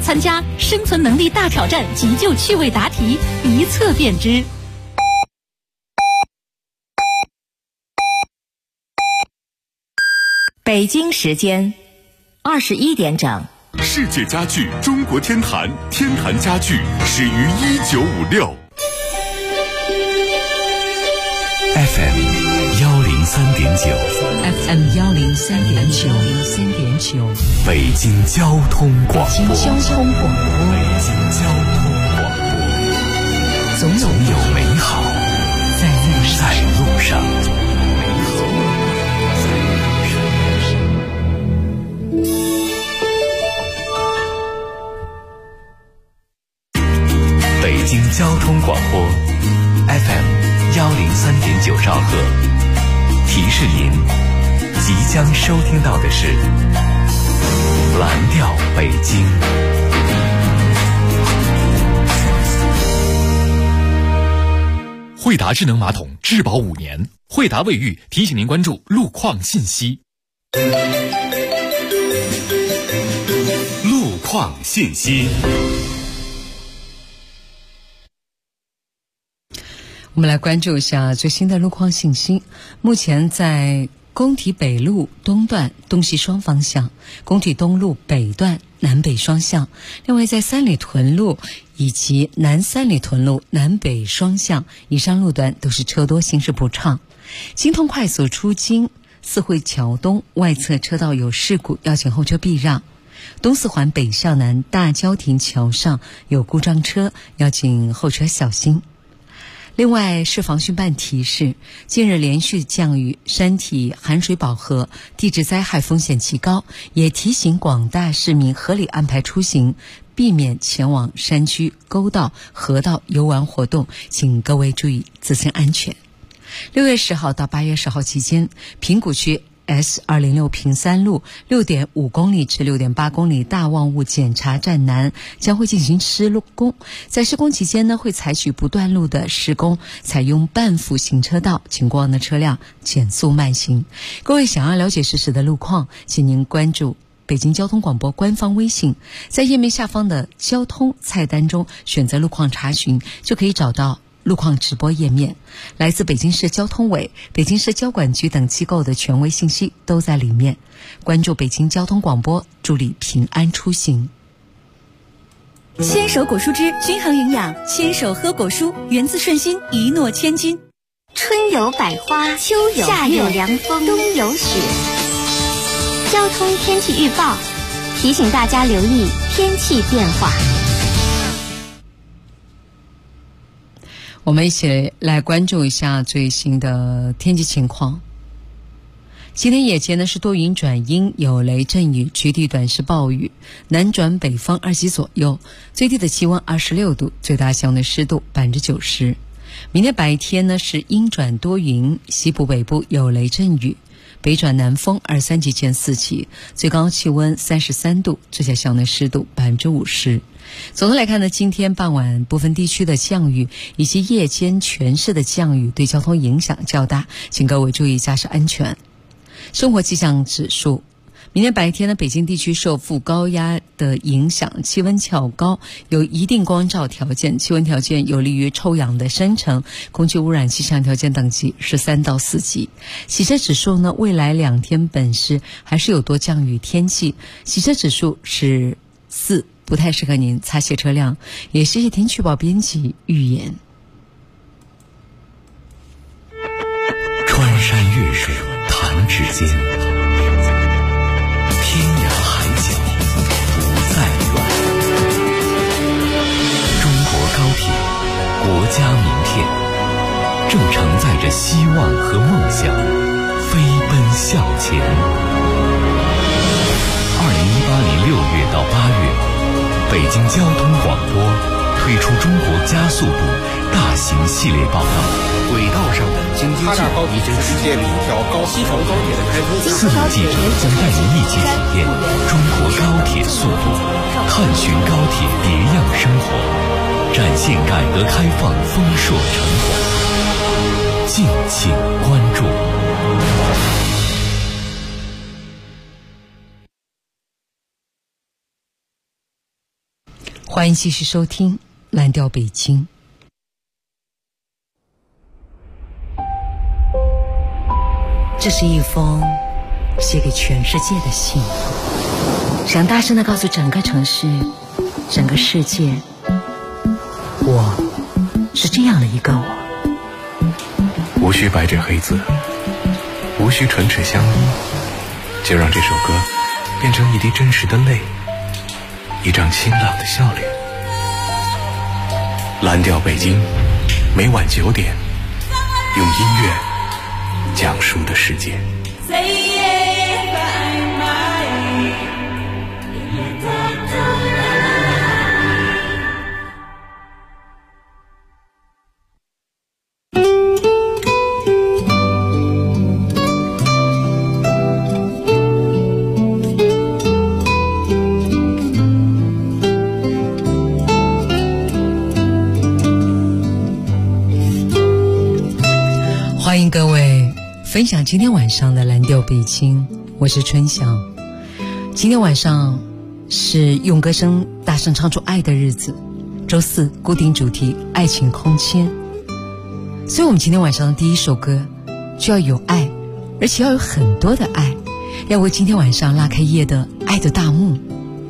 参加生存能力大挑战急救趣味答题，一测便知。 北京时间21点整。 世界家具中国天坛，天坛家具始于1956。 FM 103.9， 北京交通广播，总有美好在路上。北京交通广播 FM 103.9兆赫，提示您即将收听到的是蓝调北京。 惠达智能马桶质保5年，惠达卫浴提醒您关注路况信息。 路况信息。 我们来关注一下最新的路况信息。目前在工体北路东段东西双方向，工体东路北段南北双向，另外在三里屯路以及南三里屯路南北双向以上路段都是车多，行驶不畅。京通快速出京四惠桥东外侧车道有事故，要请后车避让。东四环北向南大郊亭桥上有故障车，要请后车小心。另外市防汛办提示，近日连续降雨，山体含水饱和，地质灾害风险极高，也提醒广大市民合理安排出行，避免前往山区、沟道、河道游玩活动，请各位注意自身安全。6月10号到8月10号期间，平谷区S206平三路 6.5 公里至 6.8 公里大望雾检查站南将会进行施工，在施工期间呢，会采取不断路的施工，采用半幅行车道，请过往的车辆减速慢行。各位想要了解实时的路况，请您关注北京交通广播官方微信，在页面下方的交通菜单中选择路况查询，就可以找到路况直播页面。来自北京市交通委、北京市交管局等机构的权威信息都在里面。关注北京交通广播，助力平安出行。 牵手果蔬汁均衡营养，牵手喝果蔬，源自顺心，一诺千金。 春有百花，秋有夏有凉风，冬有雪。交通天气预报提醒大家留意天气变化。 我们一起来关注一下最新的天气情况。今天夜间呢是多云转阴，有雷阵雨，局地短时暴雨，南转北风2级左右，最低的气温26度，最大相对湿度90%。明天白天呢是阴转多云，西部北部有雷阵雨，北转南风23级见4级，最高气温33度，最小相对湿度50%。总的来看呢，今天傍晚部分地区的降雨以及夜间全市的降雨对交通影响较大，请各位注意驾驶安全。生活气象指数，明天白天呢，北京地区受副高压的影响，气温较高，有一定光照条件，气温条件有利于臭氧的生成，空气污染气象条件等级是3到4级。洗车指数呢，未来2天本市还是有多降雨天气，洗车指数是4，不太适合您擦卸车辆。也谢谢天气预报编辑预言。 穿山越水弹指间，天涯海角不再远。中国高铁，国家名片，正承载着希望和梦想，飞奔向前。2018年6月到8月，北京交通广播推出中国加速度大型系列报道， 轨道上的经济制已经世界里一条西成高铁的开通。 4路记者将带您一起体验中国高铁速度，探寻高铁别样生活，展现改革开放丰硕成果。敬请关注。 欢迎继续收听蓝调北京。这是一封写给全世界的信，想大声地告诉整个城市、整个世界，我是这样的一个我。 无需白纸黑字，无需唇齿相依，就让这首歌变成一滴真实的泪，一张清朗的笑脸。蓝调北京，每晚9点，用音乐讲述的世界。 欢迎各位分享今天晚上的蓝调北京，我是春晓。今天晚上是用歌声大声唱出爱的日子，周四固定主题爱情空间。所以我们今天晚上的第一首歌就要有爱，而且要有很多的爱，要为今天晚上拉开夜的爱的大幕。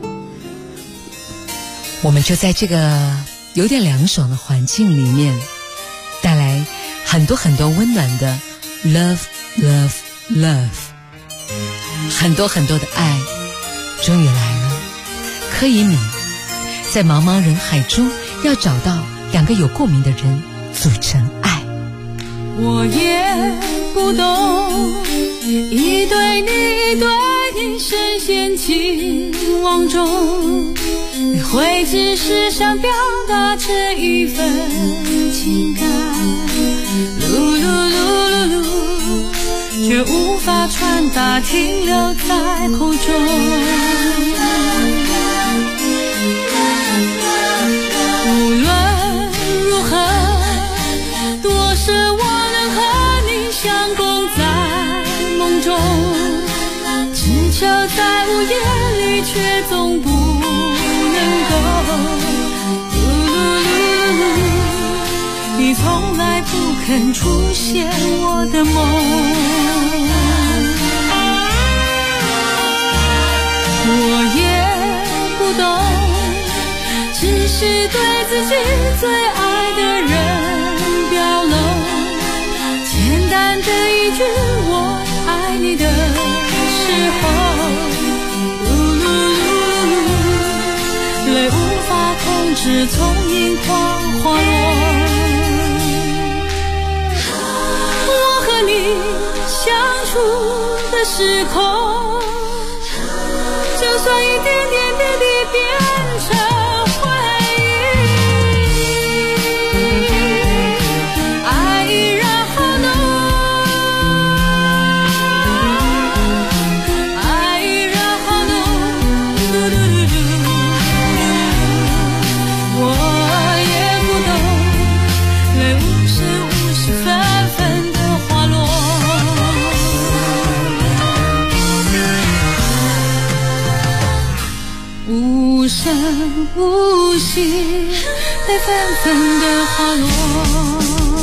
我们就在这个有点凉爽的环境里面带来很多很多温暖的 love love love， 很多很多的爱终于来了。柯以敏在茫茫人海中要找到2个有共鸣的人组成爱。 我也不懂，一对你一对你深陷情网中，你会只是想表达这一份情感，噜噜噜噜噜，却无法传达，停留在口中。无论如何，多奢望能和你相共在梦中，只求在午夜里，却总不能够。你从来不肯出现我的梦，我也不懂，只是对自己最爱的人表露，简单的一句我爱你的时候，泪无法控制，从眼眶滑落。我和你相处的时空，就算一点点点地变成回忆，爱依然好浓，爱依然好浓，嘟嘟嘟嘟，我也不懂，泪无时无时纷纷的滑落。无声无息，泪纷纷的滑落。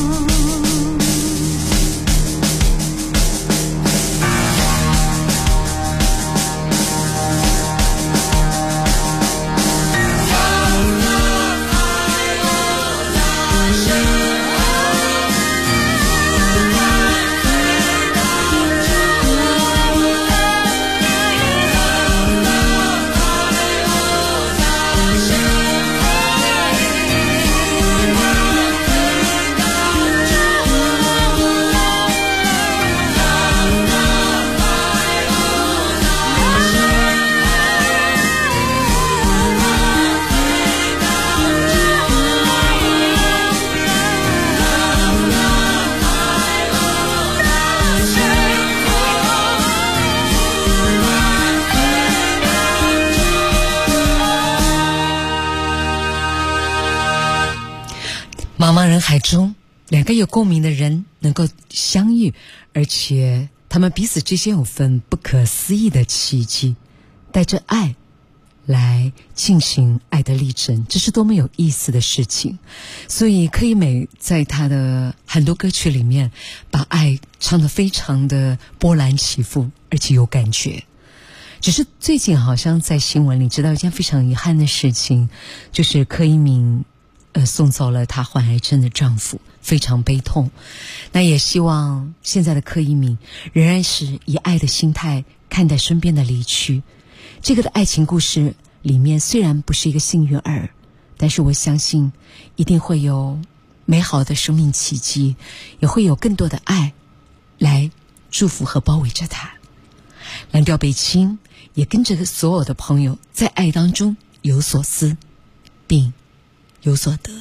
茫茫人海中，2个有共鸣的人能够相遇，而且他们彼此之间有份不可思议的奇迹，带着爱来进行爱的历程，这是多么有意思的事情。所以柯以美在她的很多歌曲里面把爱唱得非常的波澜起伏，而且有感觉。只是最近好像在新闻里知道一件非常遗憾的事情，就是柯以敏送走了她患癌症的丈夫，非常悲痛。那也希望现在的柯以敏仍然是以爱的心态看待身边的离去。这个的爱情故事里面虽然不是一个幸运儿，但是我相信一定会有美好的生命奇迹，也会有更多的爱来祝福和包围着他。蓝调北青也跟着所有的朋友在爱当中有所思并有所得。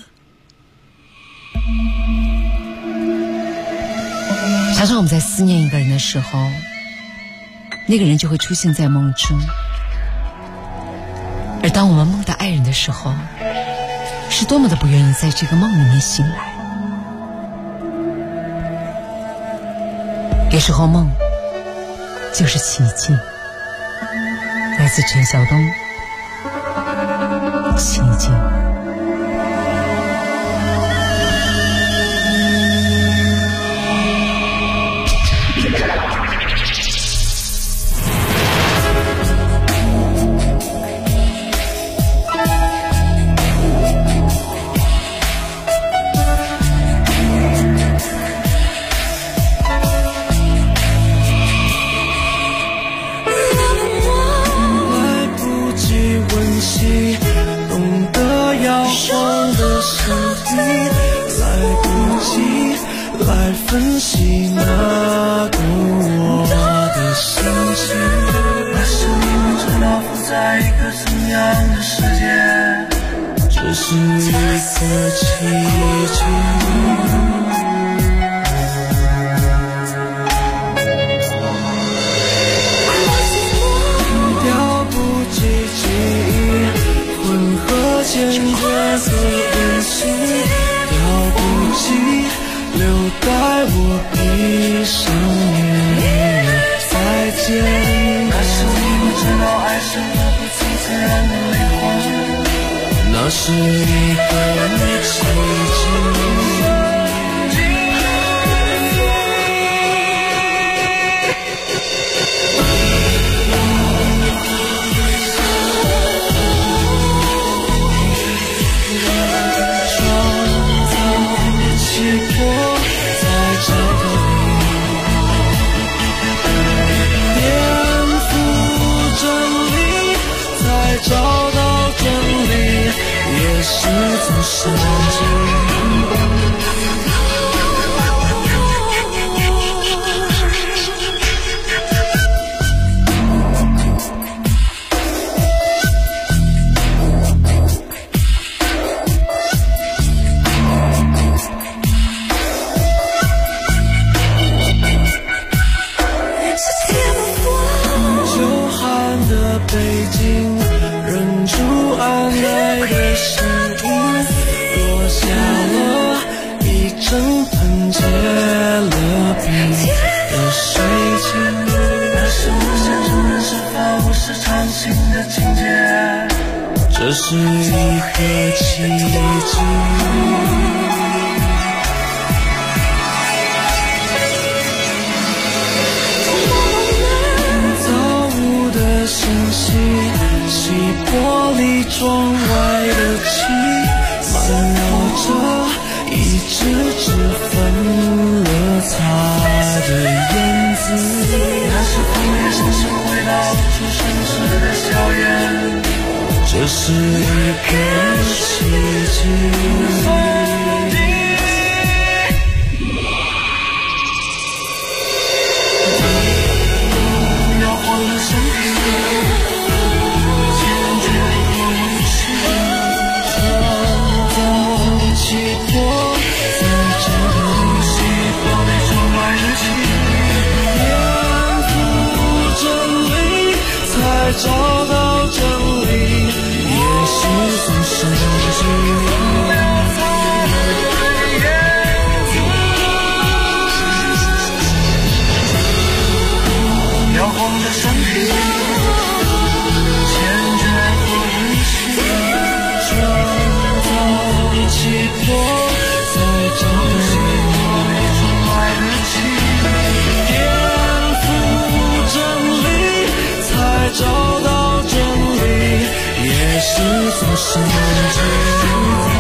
常常我们在思念一个人的时候，那个人就会出现在梦中，而当我们梦到爱人的时候，是多么的不愿意在这个梦里面醒来。有时候梦就是奇迹。来自陈晓东，奇迹。 分析那个我的心情，那是你们知道浮在一个怎样的世界，这是一个奇迹。调不起记忆，混合坚决和温馨，调不起留待我闭上眼再见。那是你们知道爱是那不尽自然的灵魂，那是一个奇迹。找到真理，也是种神经。久旱的北京，忍住按耐的声音，落下了一整盆结了冰的水晶。那是无限中人是否不是常新的情节，这是一个奇迹。晨曦洗玻璃窗外的漆，漫绕着一只只分了它的燕子。那是枫叶深深回到出生时的校园，这是一个奇迹。找到真理，也是种神经。 总是梦境。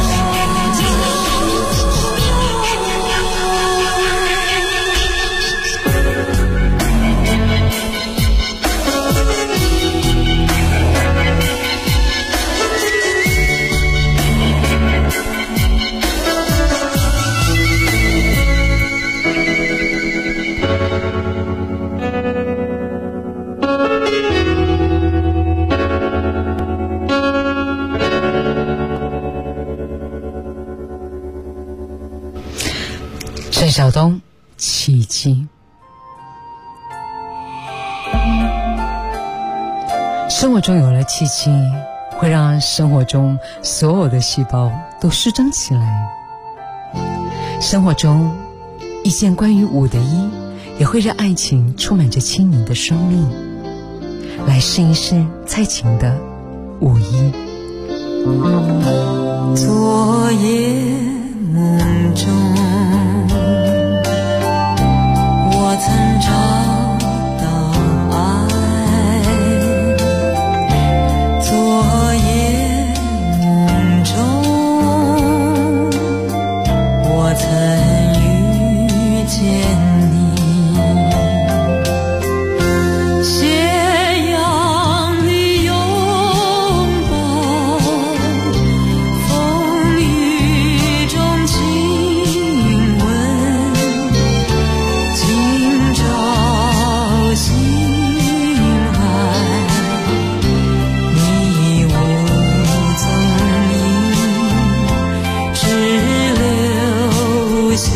郑晓东，奇迹。生活中有了奇迹，会让生活中所有的细胞都舒张起来。生活中一件关于5的1，也会让爱情充满着轻盈的生命。来试一试蔡琴的51。 昨夜梦中，我曾找到爱。昨夜梦中，我曾遇见你。斜阳里拥抱，风雨中亲吻，今朝醒来，你无踪影，只留下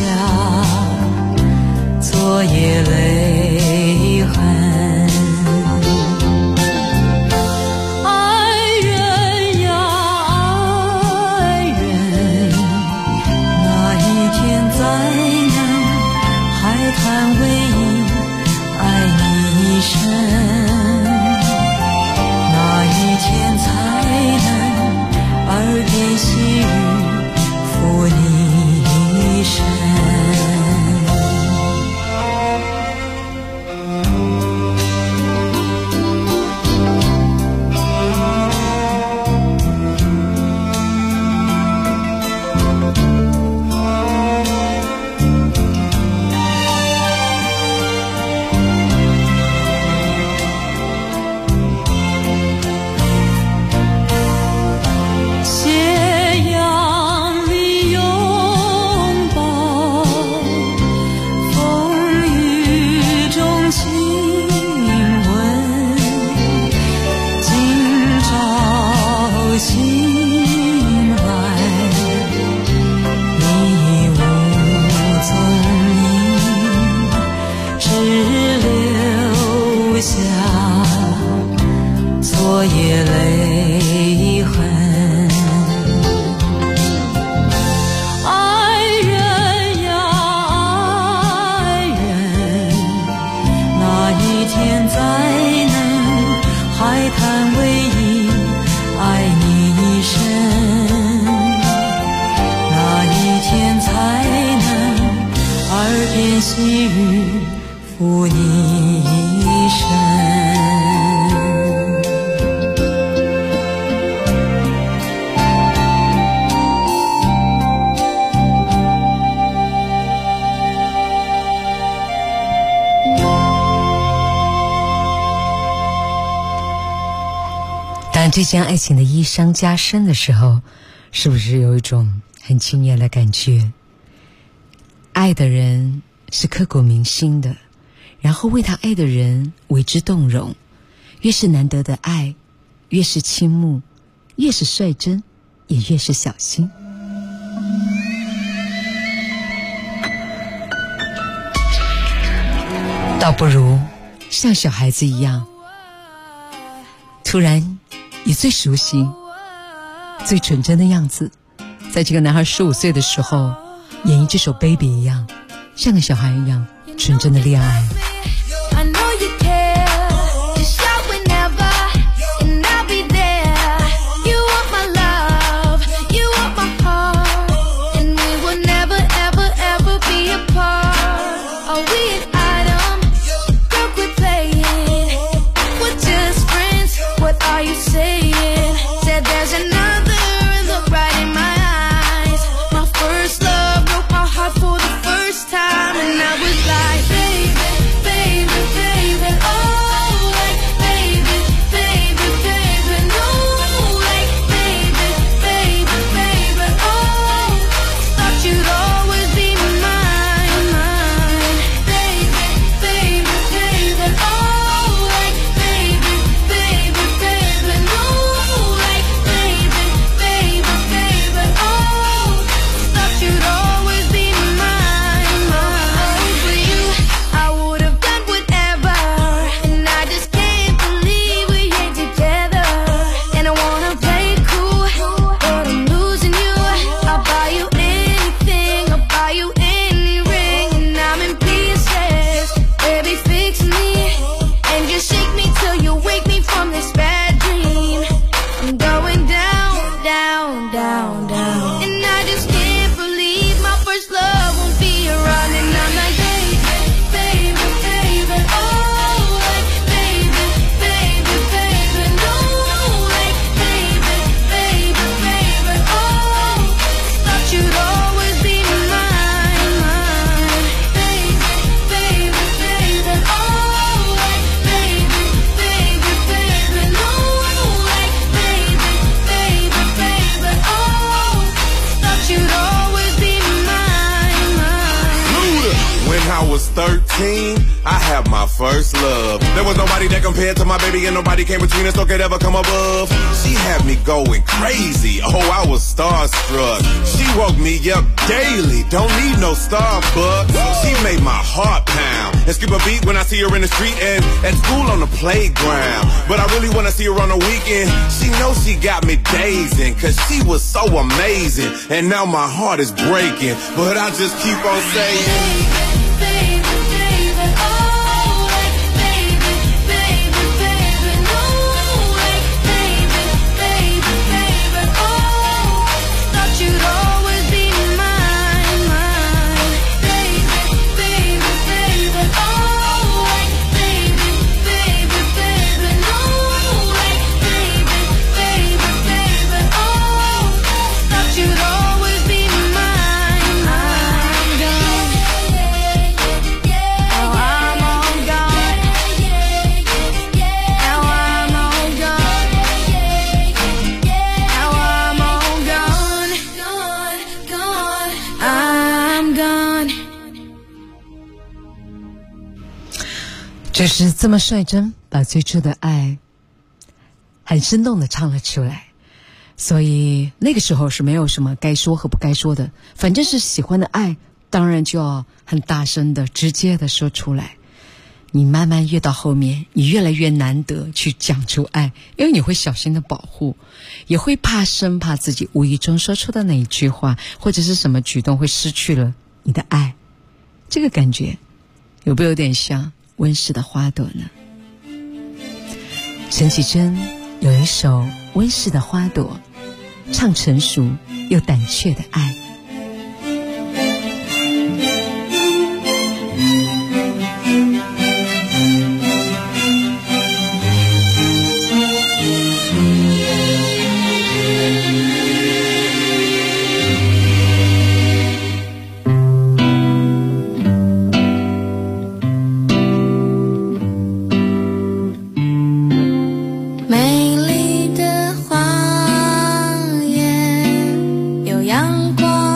昨夜泪痕。爱人呀爱人，那一天再能海滩唯一爱你一生，那一天才能耳边细语抚你一生。斜阳里拥抱，风雨中亲吻，今朝醒来，你无踪影，只留下昨夜泪痕。爱人呀爱人，那一天再能海滩唯一爱你一生，那一天才能耳边细语抚你一生。 当这件爱情的衣裳加深的时候，是不是有一种很惊艳的感觉？爱的人是刻骨铭心的，然后为他爱的人为之动容。越是难得的爱，越是倾慕，越是率真，也越是小心。倒不如像小孩子一样，突然以最熟悉最纯真的样子，在这个男孩15岁的时候演绎这首 Baby 一样，像个小孩一样纯真的恋爱。 There's an 13, I have my first love. There was nobody that compared to my baby, and nobody came between us or could ever come above. She had me going crazy. Oh, I was starstruck. She woke me up daily. Don't need no Starbucks. She made my heart pound and skip a beat when I see her in the street and at school on the playground. But I really wanna see her on the weekend. She knows she got me dazing, cause she was so amazing. And now my heart is breaking, but I just keep on saying, 就是这么率真把最初的爱很生动地唱了出来，所以那个时候是没有什么该说和不该说的，反正是喜欢的爱当然就要很大声的直接的说出来。你慢慢越到后面，你越来越难得去讲出爱，因为你会小心的保护，也会生怕自己无意中说出的那一句话或者是什么举动会失去了你的爱。这个感觉有没有点像温室的花朵呢？陈绮贞有一首《温室的花朵》，唱成熟又胆怯的爱。 美丽的花园有阳光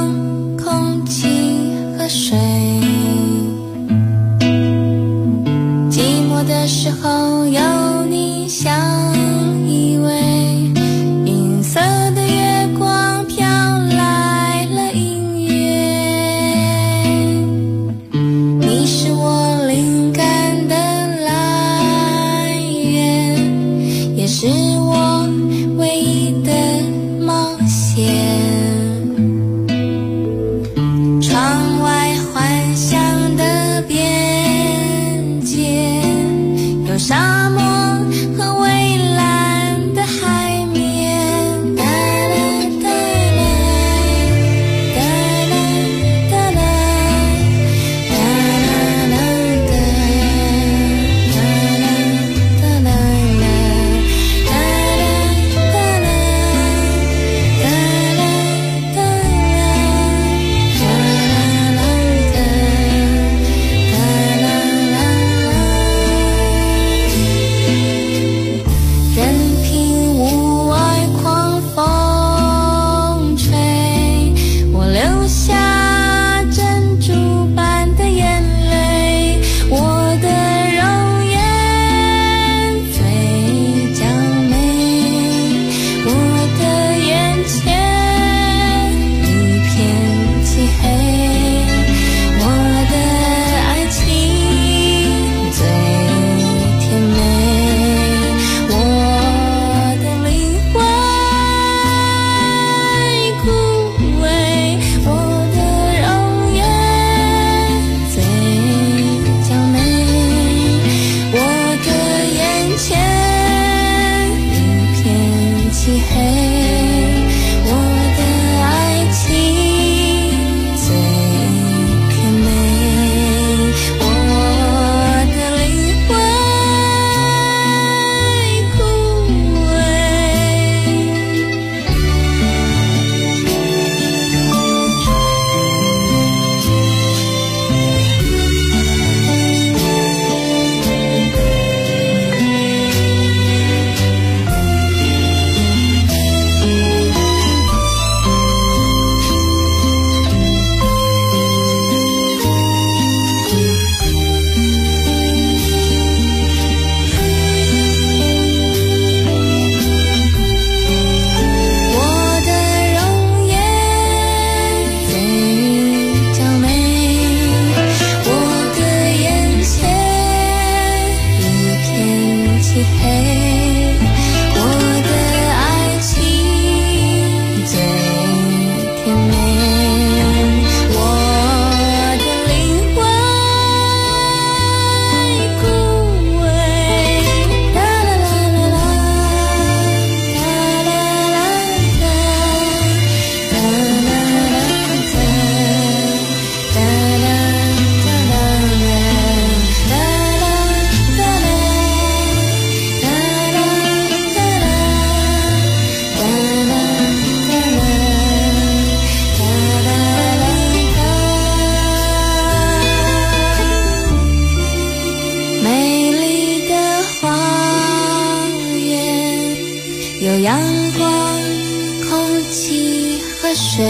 水，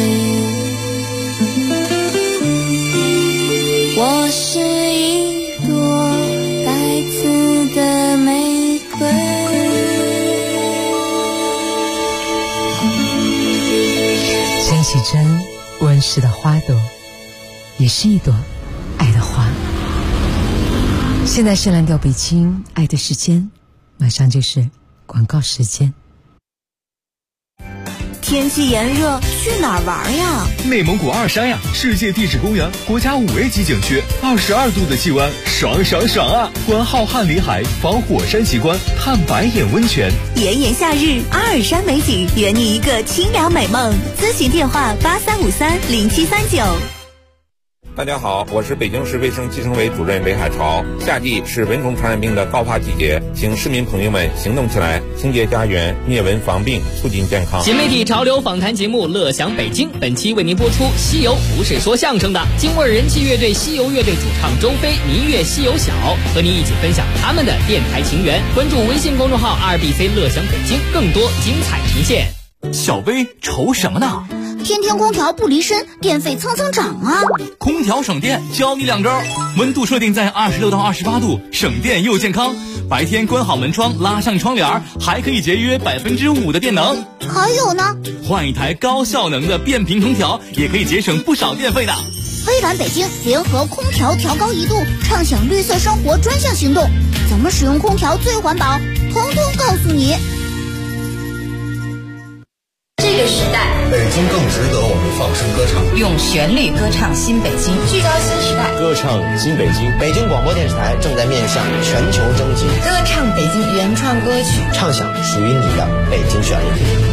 我是一朵带刺的玫瑰。 张启珍温室的花朵，也是一朵爱的花。现在是蓝调北京爱的时间，马上就是广告时间。 天气炎热，去哪儿玩呀？ 内蒙古二山呀，世界地质公园，国家5A 级景区，22度的气温，爽爽爽啊！观浩瀚里海，访火山奇观，探白眼温泉。 炎炎夏日，阿尔山美景，圆你一个清凉美梦。咨询电话83530739。 大家好，我是北京市卫生计生委主任韦海潮。夏季是蚊虫传染病的高发季节，请市民朋友们行动起来，清洁家园，灭蚊防病，促进健康。 新媒体潮流访谈节目《乐享北京》，本期为您播出《西游不是说相声的》，京味人气乐队西游乐队主唱周飞、民乐西游小和您一起分享他们的电台情缘。关注微信公众号2BC 乐享北京，更多精彩呈现。 小薇愁什么呢？ 天天空调不离身，电费蹭蹭涨啊！ 空调省电，教你2招：温度设定在26到28度，省电又健康。白天关好门窗，拉上窗帘，还可以节约5%的电能。 还有呢， 换一台高效能的变频空调，也可以节省不少电费的。 微软北京联合空调调高1度，畅享绿色生活专项行动，怎么使用空调最环保，统统告诉你。 这个时代， 北京更值得我们放声歌唱， 用旋律歌唱新北京， 聚焦新时代， 歌唱新北京。 北京广播电视台正在面向全球征集， 歌唱北京原创歌曲， 唱响属于你的北京旋律。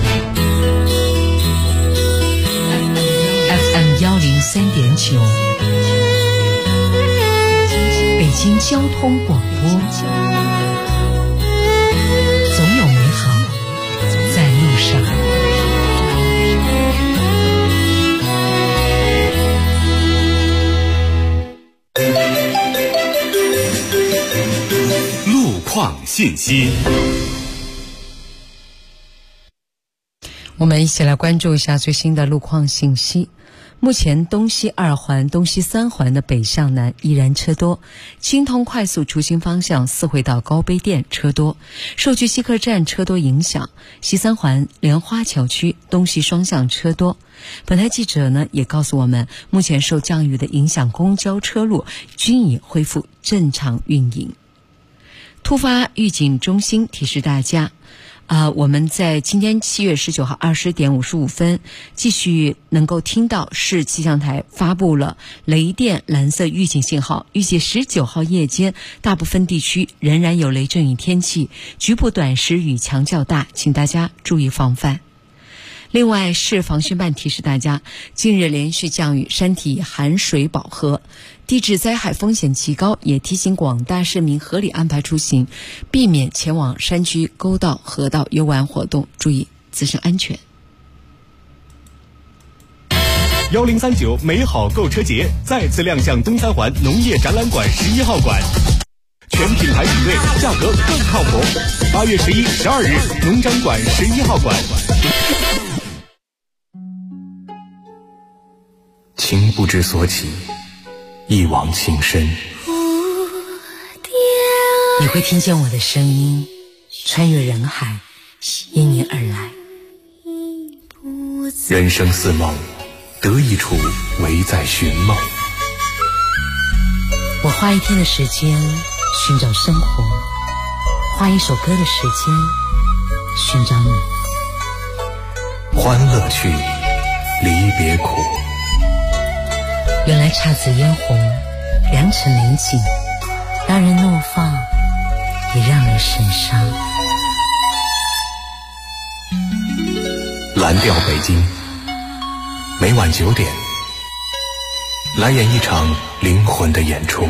FM 103.9，北京交通广播，总有美好在路上。 路况信息， 我们一起来关注一下最新的路况信息。目前东西2环、东西3环的北向南依然车多，京通快速出京方向四惠到高碑店车多，受区西客站车多影响，西3环莲花桥区东西双向车多。本台记者呢也告诉我们，目前受降雨的影响，公交车路均已恢复正常运营。突发预警中心提示大家，我们在今天7月19号20点55分继续能够听到市气象台发布了雷电蓝色预警信号，预计19号夜间大部分地区仍然有雷阵雨天气，局部短时雨强较大，请大家注意防范。另外，市防汛办提示大家，近日连续降雨，山体含水饱和，地质灾害风险极高，也提醒广大市民合理安排出行，避免前往山区、沟道、河道游玩活动，注意自身安全。 1039美好购车节再次亮相东三环农业展览馆11号馆，全品牌品类，价格更靠谱。8月11、12日，农展馆11号馆。 情不知所起，一往情深。 你会听见我的声音穿越人海，因你而来。 人生似梦，得一处唯在寻梦。 我花一天的时间寻找生活，花一首歌的时间寻找你。 欢乐去，离别苦。 原来姹紫嫣红，良辰美景，让人怒放，也让人神伤。 蓝调北京，每晚9点，来演一场灵魂的演出。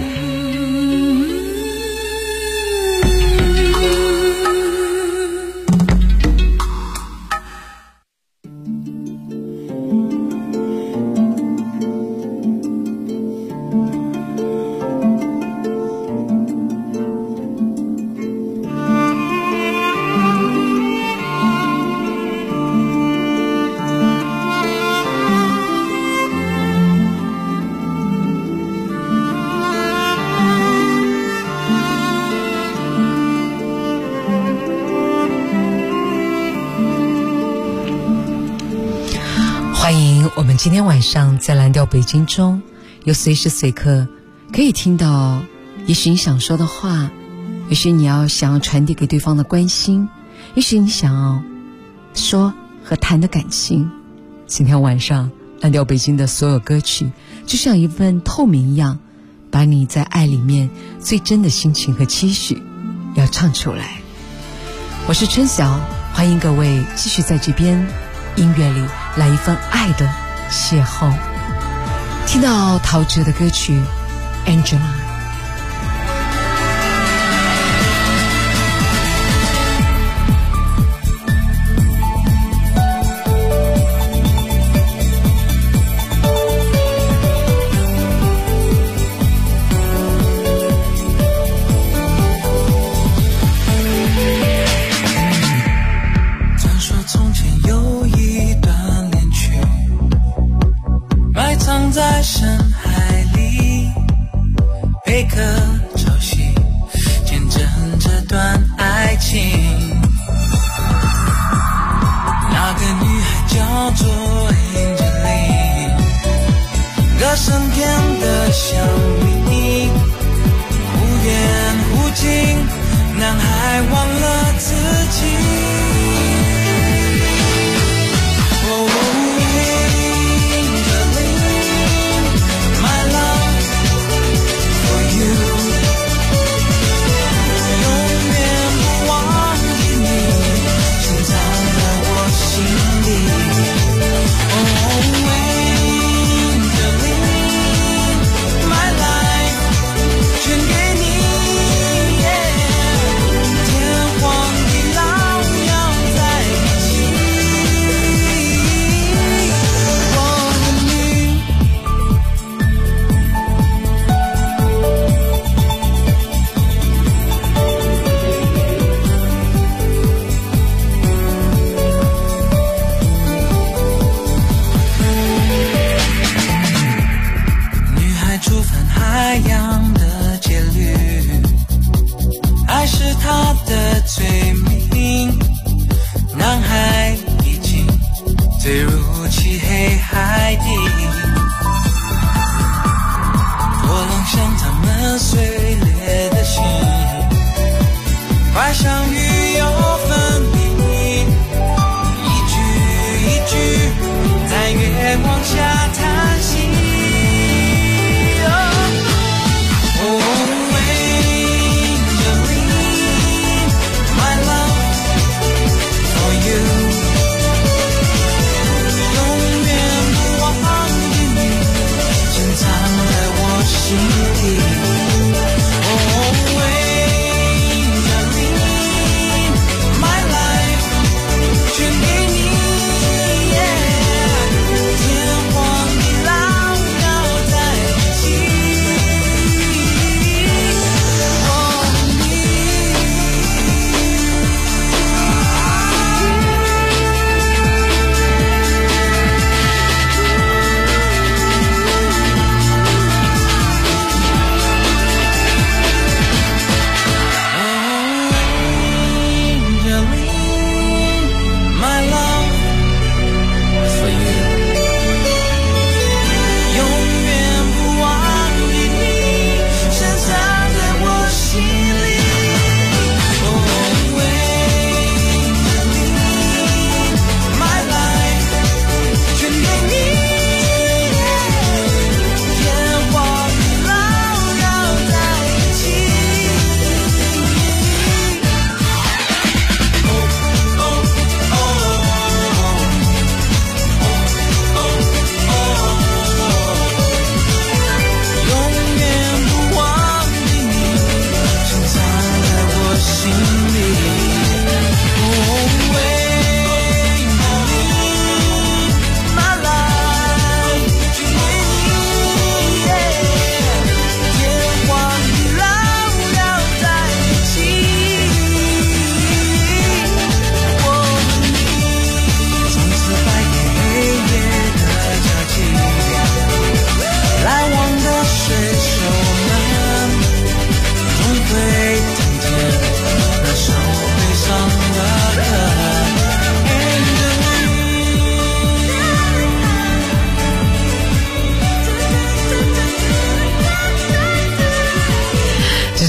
欢迎我们今天晚上在蓝调北京中，有随时随刻可以听到也许你想说的话，也许你想要传递给对方的关心，也许你想要说和谈的感情。今天晚上蓝调北京的所有歌曲就像一份透明一样，把你在爱里面最真的心情和期许要唱出来。我是春晓，欢迎各位继续在这边音乐里来一份爱的邂逅。听到陶喆的歌曲 Angela。 在深海里，贝壳潮汐见证这段爱情。那个女孩叫做 Angeline， 歌声变得像谜，忽远忽近，男孩忘了自己。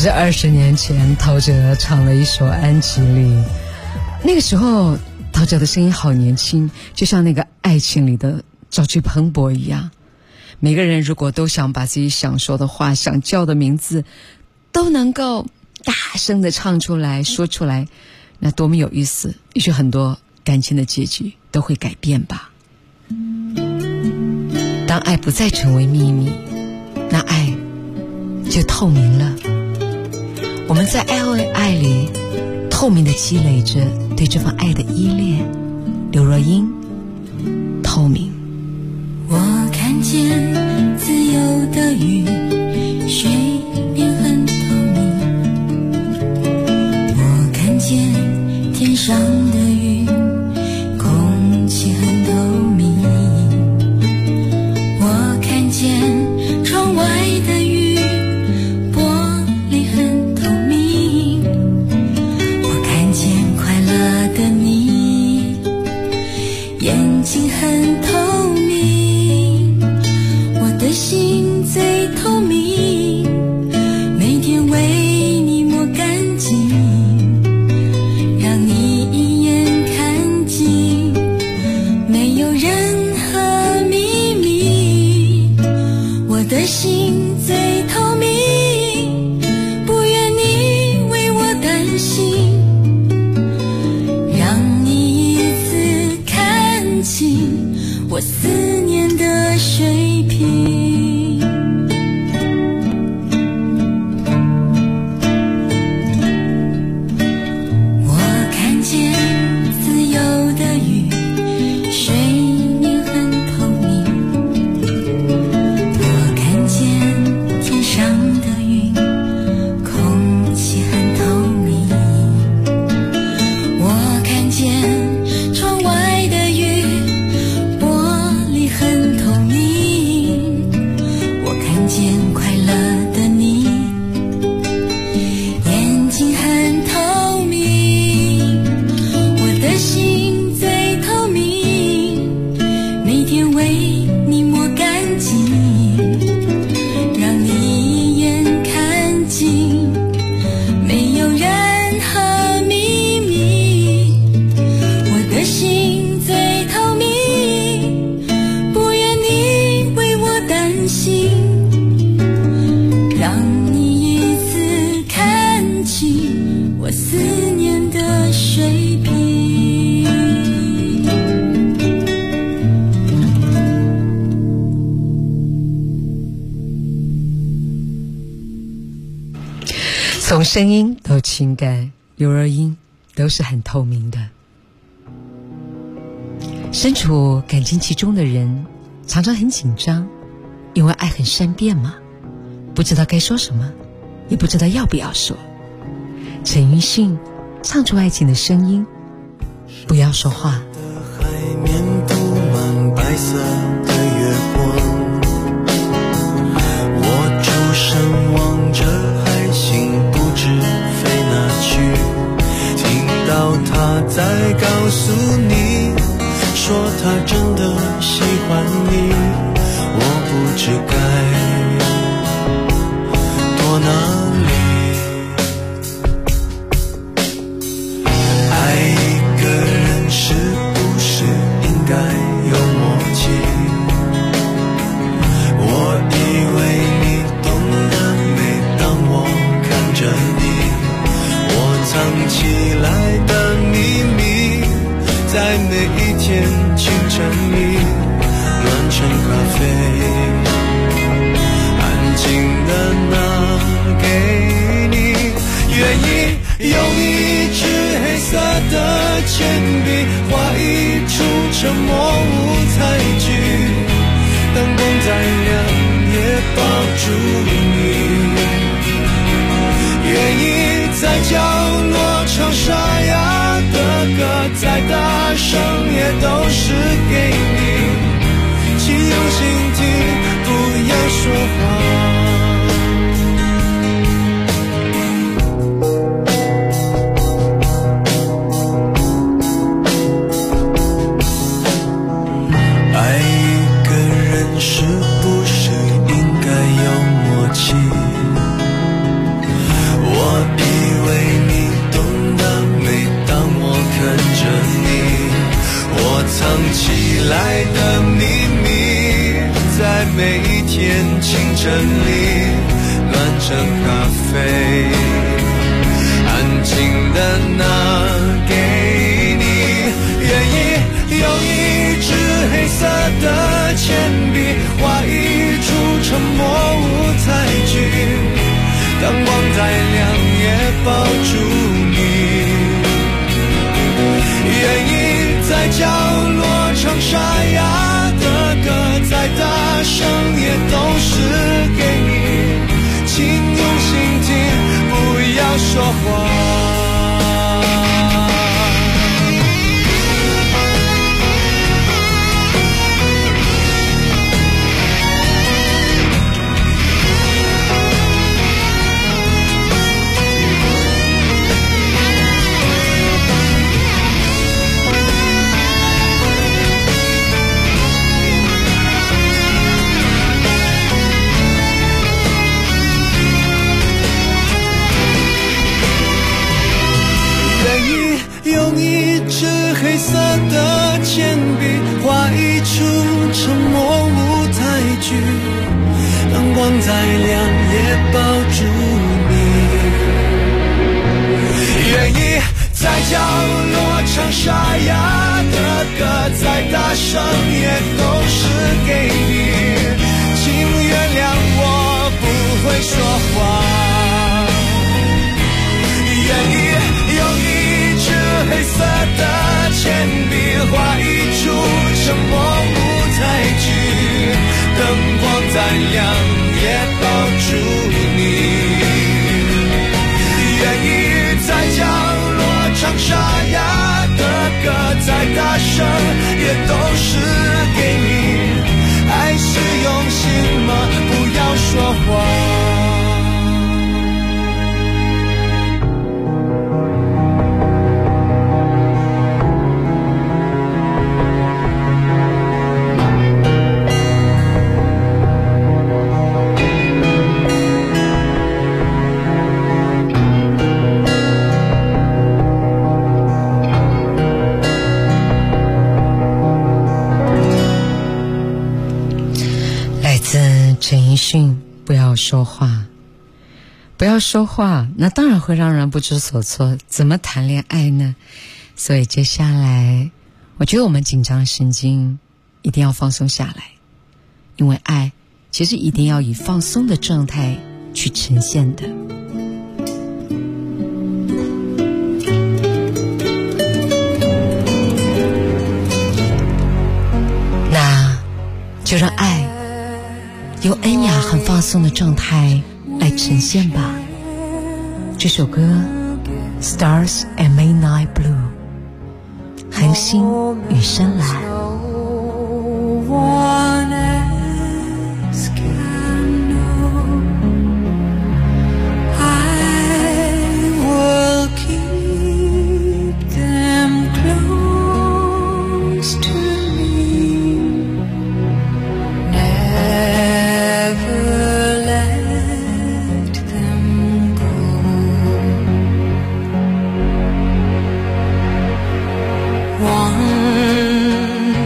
是20年前陶喆唱了一首《安吉丽》，那个时候陶喆的声音好年轻，就像那个爱情里的朝气蓬勃一样。每个人如果都想把自己想说的话、想叫的名字都能够大声的唱出来、说出来，那多么有意思。也许很多感情的结局都会改变吧。当爱不再成为秘密，那爱就透明了。我们在爱里透明的积累着对这份爱的依恋。刘若英，透明。 我看见自由的鱼，水面很透明。我看见天上的云，空气很透明。我看见窗外的雨，玻璃很透明。我看见快乐的你，眼睛很透明。我的心最透明，每天为你抹干净，让你一眼看尽，没有任何秘密。我的心最透明，不愿你为我担心，让你一次看清我思念的水平。我看见自由的鱼，水面很透明。我看见天上的云，空气很透明。我看见窗外的雨，玻璃很透明。我看见快乐的你，眼睛很透明。我的心最透明，每天为你抹干净，让你一眼看尽，没有任何秘密。我的心最透明，不愿你为我担心，让你一次看清我思念的水平。 从声音到情感，刘若英都是很透明的。身处感情其中的人常常很紧张，因为爱很善变嘛，不知道该说什么，也不知道要不要说。陈奕迅唱出爱情的声音，不要说话。 海面布满白色的月光，我出神望着海星不知飞哪去，听到他在告诉你，说他真的喜欢你，我不知该躲哪里。爱一个人是不是应该有默契？ 每一天清晨里乱成咖啡，安静的拿给你，愿意用一支黑色的铅笔画一出沉默舞台剧，当光再亮也抱住你，愿意在角落唱沙哑的歌，再大声也都是给你，请用心听，不要说话。用一支黑色的铅笔画一出沉默舞台剧，当光再亮也抱住你，愿意在角落唱沙哑的歌，再大声也都是给你，请原谅我不会说话，愿意用一支黑色的铅笔画一出沉默舞台剧，灯光再亮也抱住你，愿意在角落唱沙哑的歌，再大声也都是给你，爱是用心吗？不要说话。 陈奕迅，不要说话，不要说话，那当然会让人不知所措，怎么谈恋爱呢？所以接下来我觉得我们紧张神经一定要放松下来，因为爱其实一定要以放松的状态去呈现的。那就让爱由恩雅很放松的状态来呈现吧。这首歌 Stars and Midnight Blue， 恒星与深蓝。 One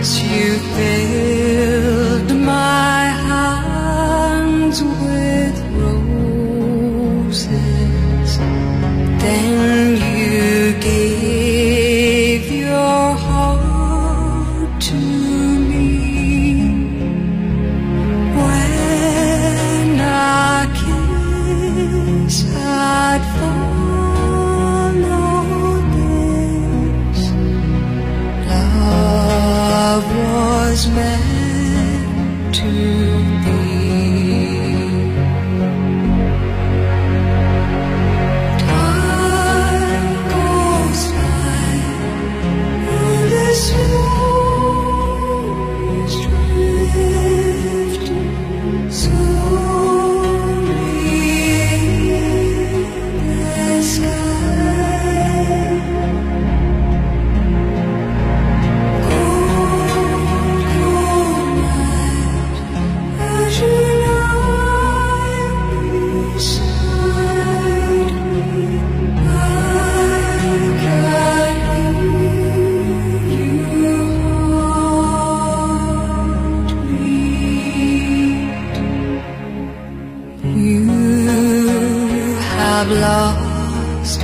have lost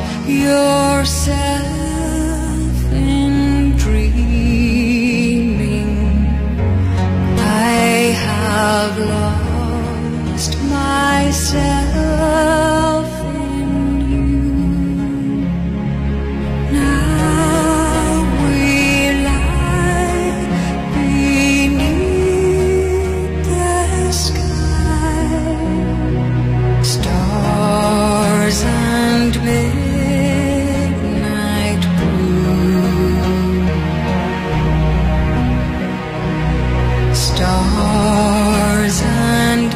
yourself in dreaming. I have lost myself in you. Now we lie beneath the sky, stars and midnight blue, stars and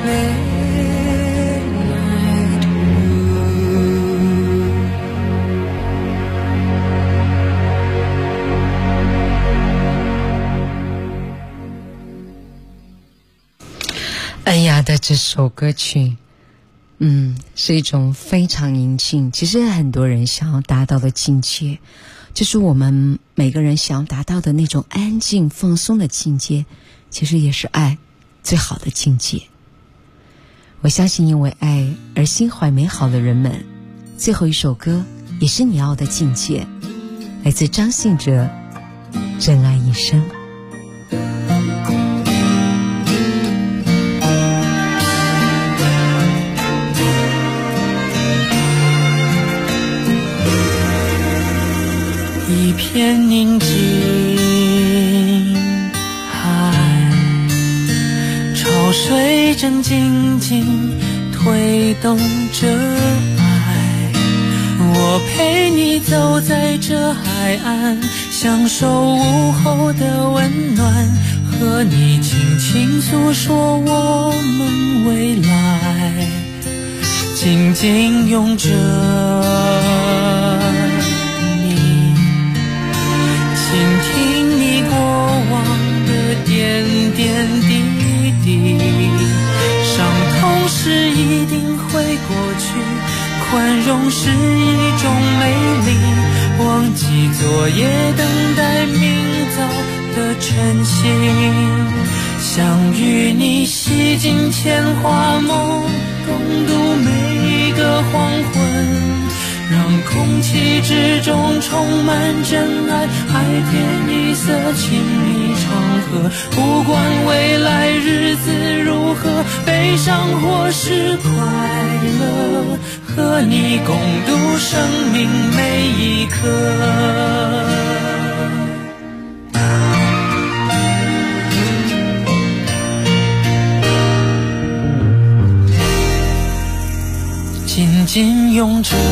midnight blue. 恩雅的这首歌曲是一种非常宁静，其实很多人想要达到的境界，就是我们每个人想要达到的那种安静放松的境界，其实也是爱最好的境界。我相信因为爱而心怀美好的人们，最后一首歌也是你要的境界，来自张信哲，真爱一生。 一片宁静海，潮水正静静推动着爱。我陪你走在这海岸，享受午后的温暖，和你轻轻诉说我们未来，紧紧拥着倾听你过往的点点滴滴，伤痛是一定会过去，宽容是一种美丽，忘记昨夜等待明早的晨曦，想与你洗尽铅华梦，共度每一个黄昏，让空气之中充满真爱，海天一色，情意长河。不管未来日子如何，悲伤或是快乐，和你共度生命每一刻。紧紧拥着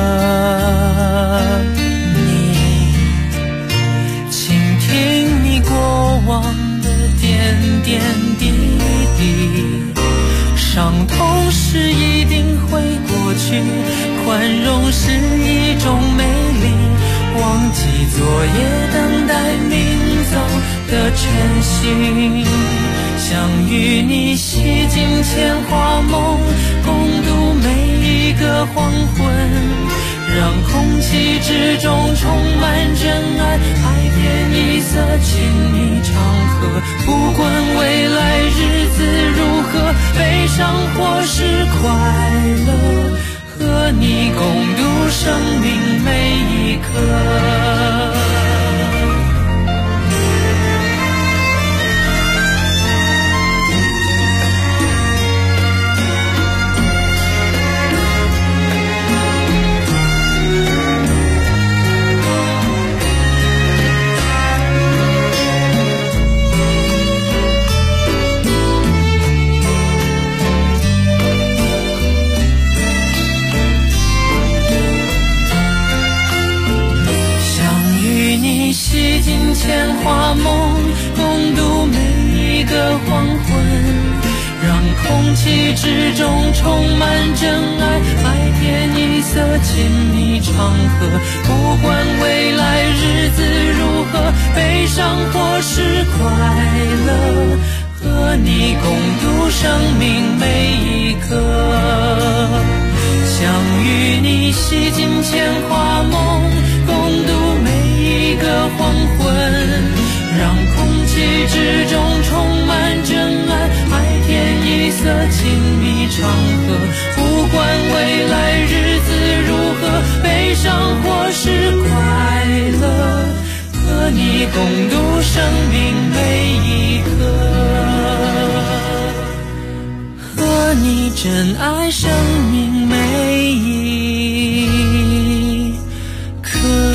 你，倾听你过往的点点滴滴，伤痛是一定会过去，宽容是一种美丽，忘记昨夜等待明早的晨曦，想与你洗尽铅华梦，共度每一个黄昏，让空气之中充满真爱，海天一色，情意长河。不管未来日子如何，悲伤或是快乐，和你共度生命每一刻。洗尽铅华梦，共度每一个黄昏，让空气之中充满真爱，海天一色，情意长河。不管未来日子如何，悲伤或是快乐，和你共度生命每一刻。想与你洗尽铅华梦，共度每一个黄昏，让空气之中充满真爱，海天一色，情意长河。不管未来日子你共度生命每一刻，和你珍爱生命每一刻。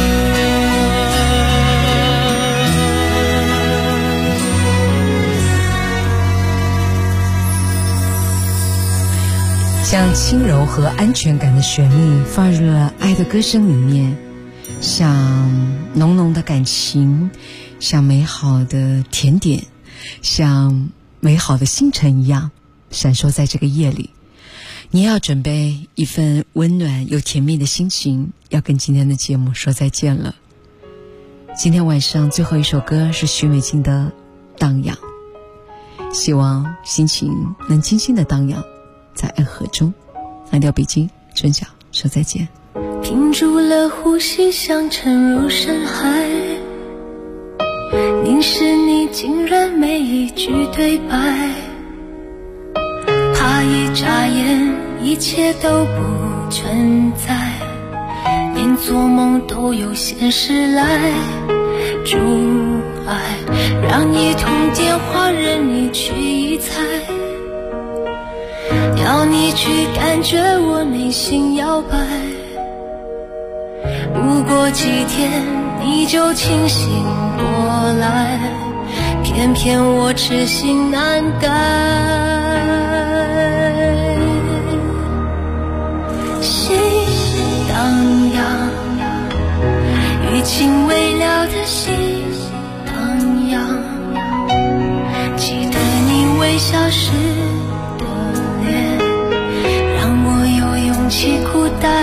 像轻柔和安全感的旋律放入了爱的歌声里面，像浓浓的感情，像美好的甜点，像美好的星辰一样闪烁在这个夜里。你要准备一份温暖又甜蜜的心情，要跟今天的节目说再见了。今天晚上最后一首歌是许美静的《荡漾》，希望心情能轻轻的荡漾在爱河中。蓝调北京春晓说再见。 屏住了呼吸，想沉入深海，凝视你竟然每一句对白，怕一眨眼一切都不存在，连做梦都有现实来阻碍，让一通电话任你去一猜，要你去感觉我内心摇摆，不过几天你就清醒过来，偏偏我痴心难改，心荡漾，余情未了的心荡漾，记得你微笑时起孤单，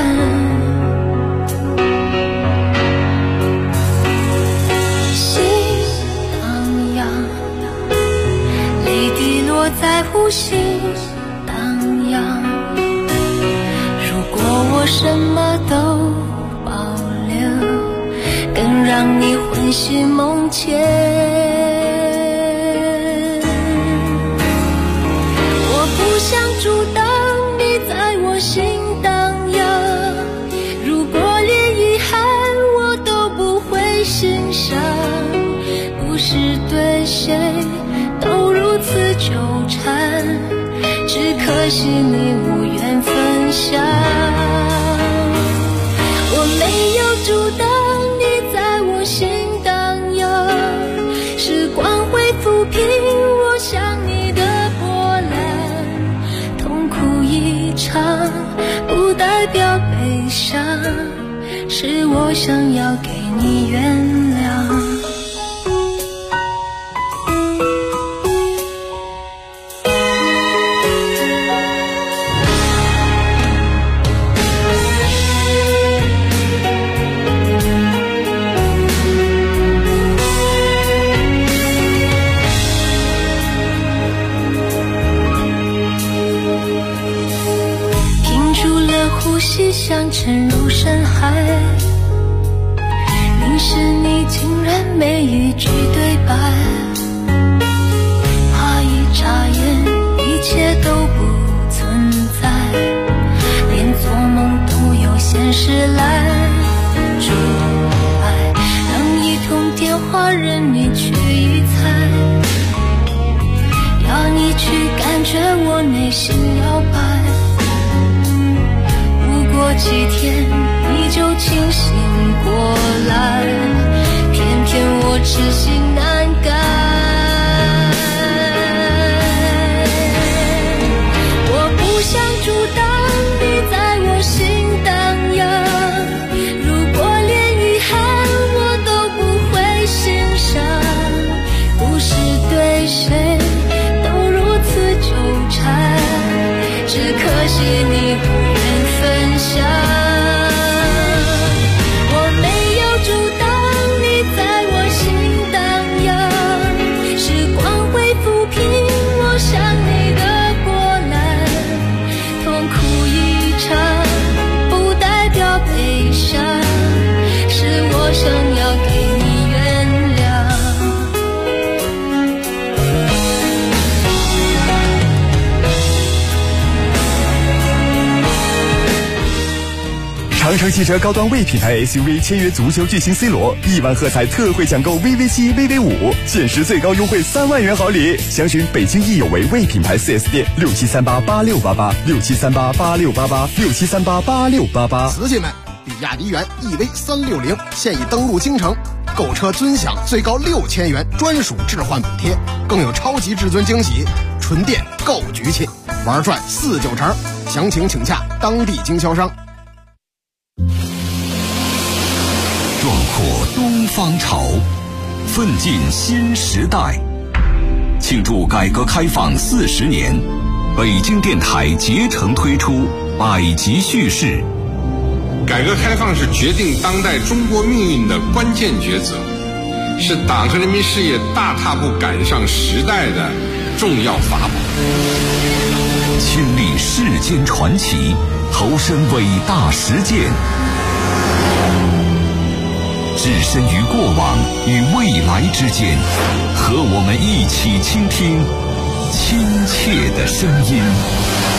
心荡漾，泪滴落在无心荡漾，如果我什么都保留，更让你魂牵梦牵，我不想阻挡你在我心荡漾，如果连遗憾我都不会欣赏，不是对谁都如此纠缠，只可惜你无缘分享，我没有阻挡你在我心荡漾，时光会抚平我想你的波澜，痛苦一场不代表悲伤，是我想要给你原谅。想沉入深海，凝视你竟然每一句对白，怕一眨眼一切都不存在，连做梦都有现实来阻碍，让一通电话任你去一猜，要你去感觉我内心摇摆，过几天你就清醒过来，偏偏我痴心难改，我不想阻挡你在我心荡漾，如果连遗憾我都不会欣赏，不是对谁都如此纠缠，只可惜你无缘分享，我没有阻挡你在我心荡漾， 长城汽车高端 V 品牌 SUV 签约足球巨星 C 罗，1万喝彩特惠抢购 VV7、VV5，限时最高优惠3万元好礼。详询北京益有为 V 品牌 4S 店，67388688，67388688，67388688。 瓷器们，比亚迪元 EV360现已登陆京城，购车尊享最高6000元专属置换补贴，更有超级至尊惊喜，纯电购局气，玩转4-9成。详情请洽当地经销商。 壮阔东方潮，奋进新时代。庆祝改革开放40年，北京电台竭诚推出百集叙事。 改革开放是决定当代中国命运的关键抉择，是党和人民事业大踏步赶上时代的重要法宝。 亲历世间传奇，投身伟大实践，置身于过往与未来之间，和我们一起倾听亲切的声音。